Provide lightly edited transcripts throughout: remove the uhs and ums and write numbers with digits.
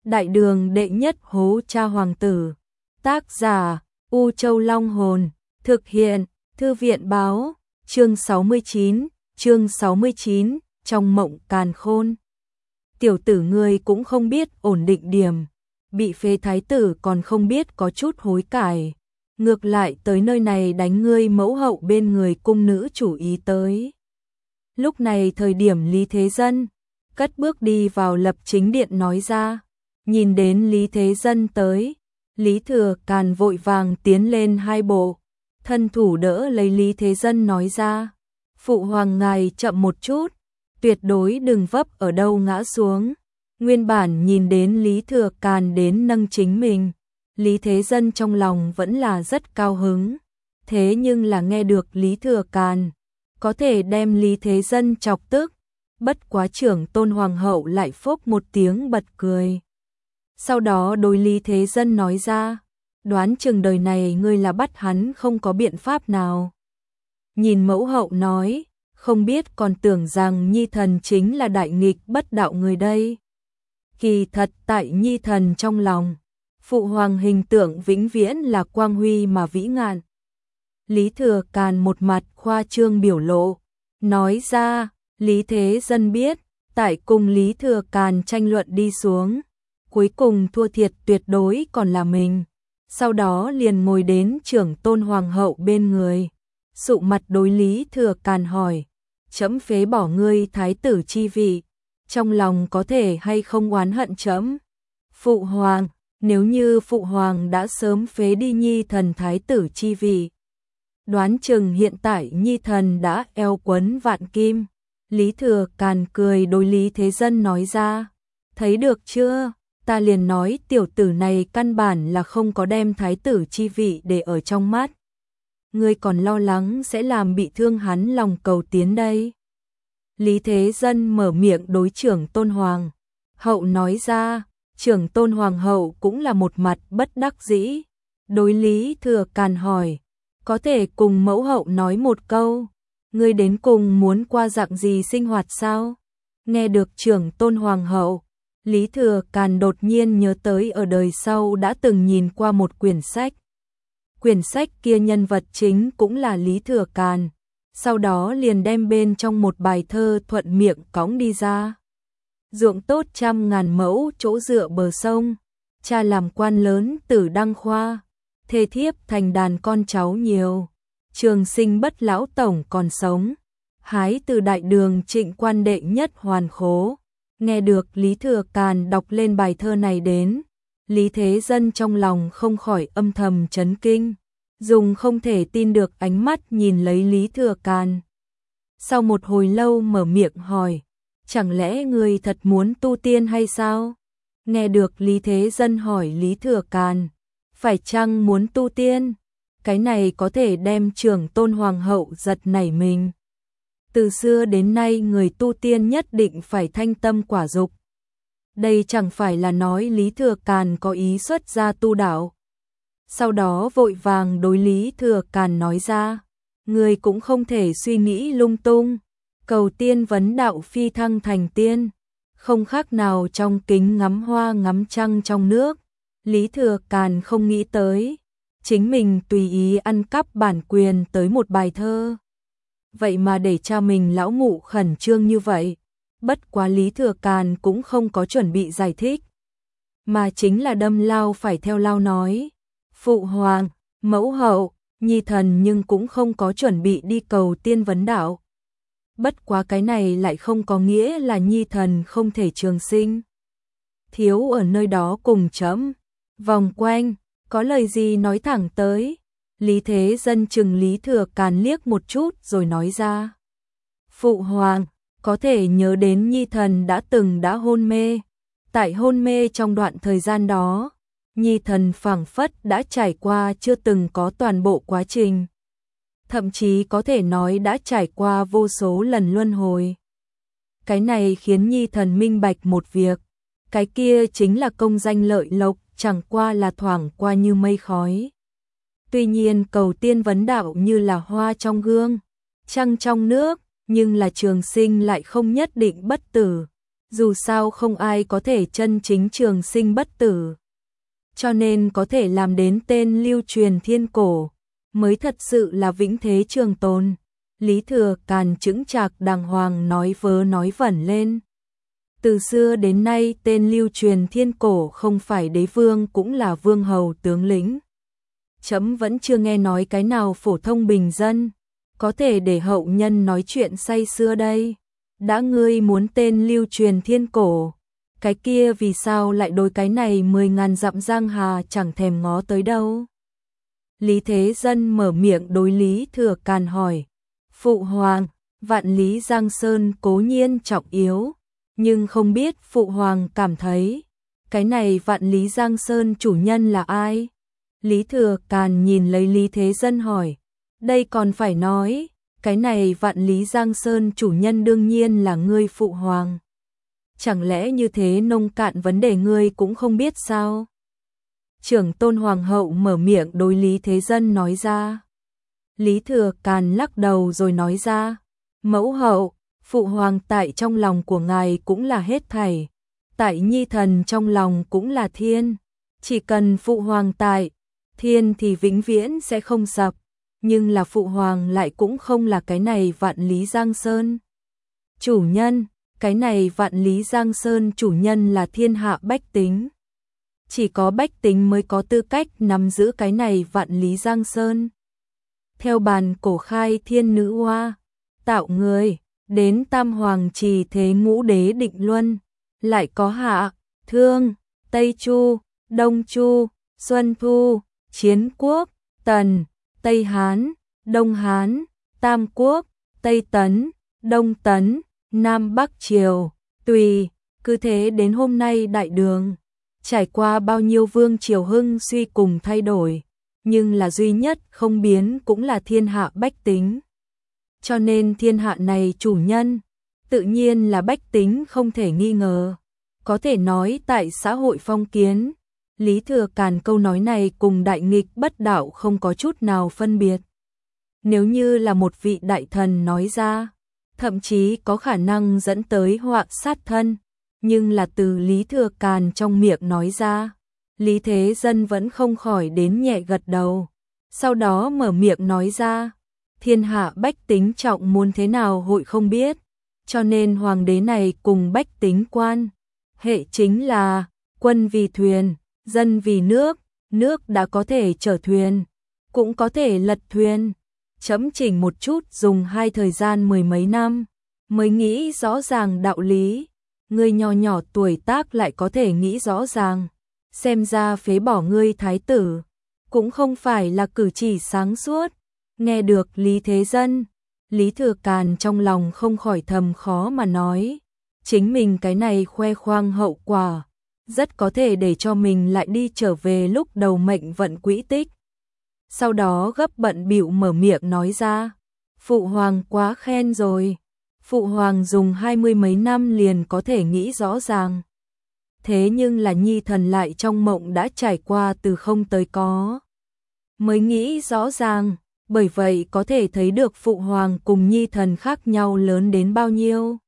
Đại đường đệ nhất hố cha hoàng tử. Tác giả U Châu Long Hồn. Thực hiện Thư viện báo. Chương 69, trong mộng càn khôn. Tiểu tử ngươi cũng không biết ổn định điểm, bị phế thái tử còn không biết có chút hối cải, ngược lại tới nơi này đánh ngươi mẫu hậu bên người cung nữ chủ ý tới. Lúc này thời điểm Lý Thế Dân cất bước đi vào Lập Chính Điện nói ra, nhìn đến Lý Thế Dân tới, Lý Thừa Càn vội vàng tiến lên hai bộ, thân thủ đỡ lấy Lý Thế Dân nói ra, phụ hoàng ngài chậm một chút, tuyệt đối đừng vấp ở đâu ngã xuống. Nguyên bản nhìn đến Lý Thừa Càn đến nâng chính mình, Lý Thế Dân trong lòng vẫn là rất cao hứng, thế nhưng là nghe được Lý Thừa Càn có thể đem Lý Thế Dân chọc tức, bất quá trưởng tôn hoàng hậu lại phốc một tiếng bật cười. Sau đó đối Lý Thế Dân nói ra, đoán chừng đời này ngươi là bắt hắn không có biện pháp nào. Nhìn mẫu hậu nói, không biết còn tưởng rằng nhi thần chính là đại nghịch bất đạo người đây. Kỳ thật tại nhi thần trong lòng, phụ hoàng hình tượng vĩnh viễn là quang huy mà vĩ ngạn. Lý Thừa Càn một mặt khoa trương biểu lộ, nói ra, Lý Thế Dân biết, tại cùng Lý Thừa Càn tranh luận đi xuống, cuối cùng thua thiệt tuyệt đối còn là mình. Sau đó liền ngồi đến trưởng tôn hoàng hậu bên người, sụ mặt đối Lý Thừa Càn hỏi, trẫm phế bỏ ngươi thái tử chi vị, trong lòng có thể hay không oán hận trẫm? Phụ hoàng, nếu như phụ hoàng đã sớm phế đi nhi thần thái tử chi vị, đoán chừng hiện tại nhi thần đã eo quấn vạn kim. Lý Thừa Càn cười đối Lý Thế Dân nói ra, thấy được chưa, ta liền nói tiểu tử này căn bản là không có đem thái tử chi vị để ở trong mắt. Ngươi còn lo lắng sẽ làm bị thương hắn lòng cầu tiến đây. Lý Thế Dân mở miệng đối trưởng tôn hoàng hậu nói ra, trưởng tôn hoàng hậu cũng là một mặt bất đắc dĩ. Đối Lý Thừa Càn hỏi, có thể cùng mẫu hậu nói một câu, ngươi đến cùng muốn qua dạng gì sinh hoạt sao? Nghe được trưởng tôn hoàng hậu, Lý Thừa Càn đột nhiên nhớ tới ở đời sau đã từng nhìn qua một quyển sách. Quyển sách kia nhân vật chính cũng là Lý Thừa Càn, sau đó liền đem bên trong một bài thơ thuận miệng cõng đi ra. Ruộng tốt 100.000 mẫu chỗ dựa bờ sông, cha làm quan lớn tử đăng khoa, thê thiếp thành đàn con cháu nhiều, trường sinh bất lão tổng còn sống, hái từ đại đường trịnh quan đệ nhất hoàn khố. Nghe được Lý Thừa Càn đọc lên bài thơ này đến, Lý Thế Dân trong lòng không khỏi âm thầm chấn kinh, dùng không thể tin được ánh mắt nhìn lấy Lý Thừa Càn. Sau một hồi lâu mở miệng hỏi, chẳng lẽ ngươi thật muốn tu tiên hay sao? Nghe được Lý Thế Dân hỏi Lý Thừa Càn, phải chăng muốn tu tiên? Cái này có thể đem trưởng tôn hoàng hậu giật nảy mình. Từ xưa đến nay người tu tiên nhất định phải thanh tâm quả dục. Đây chẳng phải là nói Lý Thừa Càn có ý xuất gia tu đạo. Sau đó vội vàng đối Lý Thừa Càn nói ra, người cũng không thể suy nghĩ lung tung, cầu tiên vấn đạo phi thăng thành tiên, không khác nào trong kính ngắm hoa ngắm trăng trong nước. Lý Thừa Càn không nghĩ tới, chính mình tùy ý ăn cắp bản quyền tới một bài thơ. Vậy mà để cha mình lão mụ khẩn trương như vậy, bất quá Lý Thừa Càn cũng không có chuẩn bị giải thích, mà chính là đâm lao phải theo lao nói, phụ hoàng, mẫu hậu, nhi thần nhưng cũng không có chuẩn bị đi cầu tiên vấn đạo. Bất quá cái này lại không có nghĩa là nhi thần không thể trường sinh. Thiếu ở nơi đó cùng trẫm vòng quanh, có lời gì nói thẳng tới. Lý Thế Dân chừng Lý Thừa Càn liếc một chút rồi nói ra, phụ hoàng, có thể nhớ đến nhi thần đã hôn mê. Tại hôn mê trong đoạn thời gian đó, nhi thần phảng phất đã trải qua chưa từng có toàn bộ quá trình. Thậm chí có thể nói đã trải qua vô số lần luân hồi. Cái này khiến nhi thần minh bạch một việc, cái kia chính là công danh lợi lộc chẳng qua là thoảng qua như mây khói. Tuy nhiên cầu tiên vấn đạo như là hoa trong gương, trăng trong nước, nhưng là trường sinh lại không nhất định bất tử. Dù sao không ai có thể chân chính trường sinh bất tử, cho nên có thể làm đến tên lưu truyền thiên cổ, mới thật sự là vĩnh thế trường tồn. Lý Thừa Càn chững chạc đàng hoàng nói vớ nói vẩn lên. Từ xưa đến nay tên lưu truyền thiên cổ không phải đế vương cũng là vương hầu tướng lĩnh. Chấm vẫn chưa nghe nói cái nào phổ thông bình dân có thể để hậu nhân nói chuyện say xưa đây. Đã ngươi muốn tên lưu truyền thiên cổ, cái kia vì sao lại đối cái này 10.000 dặm giang hà chẳng thèm ngó tới đâu. Lý Thế Dân mở miệng đối Lý Thừa Càn hỏi. Phụ hoàng, vạn lý Giang Sơn cố nhiên trọng yếu, nhưng không biết phụ hoàng cảm thấy cái này vạn lý Giang Sơn chủ nhân là ai? Lý Thừa Càn nhìn lấy Lý Thế Dân hỏi. Đây còn phải nói, cái này vạn lý Giang Sơn chủ nhân đương nhiên là ngươi phụ hoàng. Chẳng lẽ như thế nông cạn vấn đề ngươi cũng không biết sao? Trưởng tôn hoàng hậu mở miệng đối Lý Thế Dân nói ra. Lý Thừa Càn lắc đầu rồi nói ra. Mẫu hậu, phụ hoàng tại trong lòng của ngài cũng là hết thảy. Tại nhi thần trong lòng cũng là thiên. Chỉ cần phụ hoàng tại, thiên thì vĩnh viễn sẽ không sập. Nhưng là phụ hoàng lại cũng không là cái này vạn lý Giang Sơn chủ nhân. Cái này vạn lý Giang Sơn chủ nhân là thiên hạ bách tính. Chỉ có bách tính mới có tư cách nắm giữ cái này vạn lý Giang Sơn. Theo bàn cổ khai thiên nữ hoa, tạo người, đến tam hoàng trì thế ngũ đế định luân, lại có Hạ, Thương, Tây Chu, Đông Chu, Xuân Thu, Chiến Quốc, Tần, Tây Hán, Đông Hán, Tam Quốc, Tây Tấn, Đông Tấn, Nam Bắc Triều, tùy, cứ thế đến hôm nay đại đường, trải qua bao nhiêu vương triều hưng suy cùng thay đổi, nhưng là duy nhất không biến cũng là thiên hạ bách tính. Cho nên thiên hạ này chủ nhân, tự nhiên là bách tính không thể nghi ngờ. Có thể nói tại xã hội phong kiến, Lý Thừa Càn câu nói này cùng đại nghịch bất đạo không có chút nào phân biệt. Nếu như là một vị đại thần nói ra, thậm chí có khả năng dẫn tới họa sát thân, nhưng là từ Lý Thừa Càn trong miệng nói ra, Lý Thế Dân vẫn không khỏi đến nhẹ gật đầu. Sau đó mở miệng nói ra, thiên hạ bách tính trọng muốn thế nào hội không biết, cho nên hoàng đế này cùng bách tính quan hệ chính là quân vì thuyền, dân vì nước, nước đã có thể chở thuyền, cũng có thể lật thuyền. Chấm chỉnh một chút dùng hai thời gian 10 mấy năm mới nghĩ rõ ràng đạo lý, ngươi nhỏ nhỏ tuổi tác lại có thể nghĩ rõ ràng, xem ra phế bỏ ngươi thái tử cũng không phải là cử chỉ sáng suốt. Nghe được Lý Thế Dân, Lý Thừa Càn trong lòng không khỏi thầm khó mà nói, chính mình cái này khoe khoang hậu quả, rất có thể để cho mình lại đi trở về lúc đầu mệnh vận quỹ tích. Sau đó gấp bận bịu mở miệng nói ra, phụ hoàng quá khen rồi, phụ hoàng dùng 20 mấy năm liền có thể nghĩ rõ ràng. Thế nhưng là nhi thần lại trong mộng đã trải qua từ không tới có, mới nghĩ rõ ràng, bởi vậy có thể thấy được phụ hoàng cùng nhi thần khác nhau lớn đến bao nhiêu.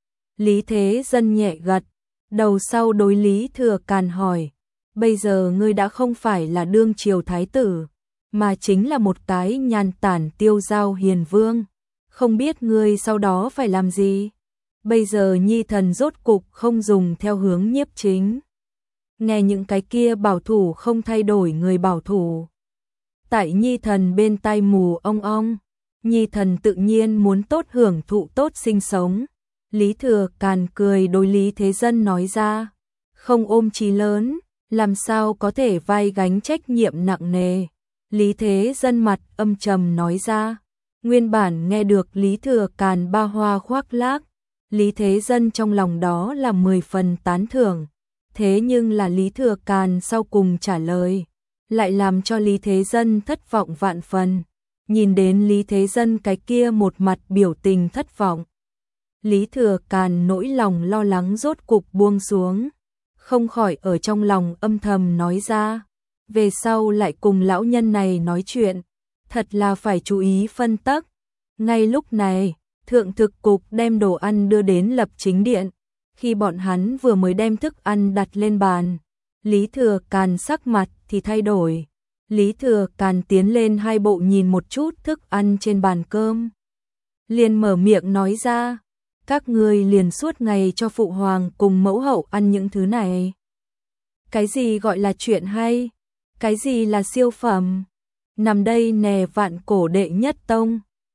Lý Thế Dân nhẹ gật, đầu sau đối Lý Thừa Càn hỏi, bây giờ ngươi đã không phải là đương triều thái tử, mà chính là một cái nhàn tản tiêu dao hiền vương, không biết ngươi sau đó phải làm gì? Bây giờ nhi thần rốt cục không dùng theo hướng nhiếp chính. Nghe những cái kia bảo thủ không thay đổi người bảo thủ. Tại nhi thần bên tai mù ong ong, nhi thần tự nhiên muốn tốt hưởng thụ tốt sinh sống. Lý Thừa Càn cười đối Lý Thế Dân nói ra, không ôm chí lớn, làm sao có thể vai gánh trách nhiệm nặng nề. Lý Thế Dân mặt âm trầm nói ra, nguyên bản nghe được Lý Thừa Càn ba hoa khoác lác, Lý Thế Dân trong lòng đó là 10 phần tán thưởng, thế nhưng là Lý Thừa Càn sau cùng trả lời, lại làm cho Lý Thế Dân thất vọng vạn phần. Nhìn đến Lý Thế Dân cái kia một mặt biểu tình thất vọng, Lý Thừa Càn nỗi lòng lo lắng rốt cục buông xuống, không khỏi ở trong lòng âm thầm nói ra, về sau lại cùng lão nhân này nói chuyện, thật là phải chú ý phân tắc. Ngay lúc này, Thượng Thực Cục đem đồ ăn đưa đến Lập Chính Điện, Khi bọn hắn vừa mới đem thức ăn đặt lên bàn, Lý Thừa Càn sắc mặt thì thay đổi. Lý Thừa Càn tiến lên hai bộ nhìn một chút thức ăn trên bàn cơm. Liền mở miệng nói ra, các ngươi liền suốt ngày cho phụ hoàng cùng mẫu hậu ăn những thứ này. Cái gì gọi là chuyện hay? Cái gì là siêu phẩm? Nằm đây nè vạn cổ đệ nhất tông.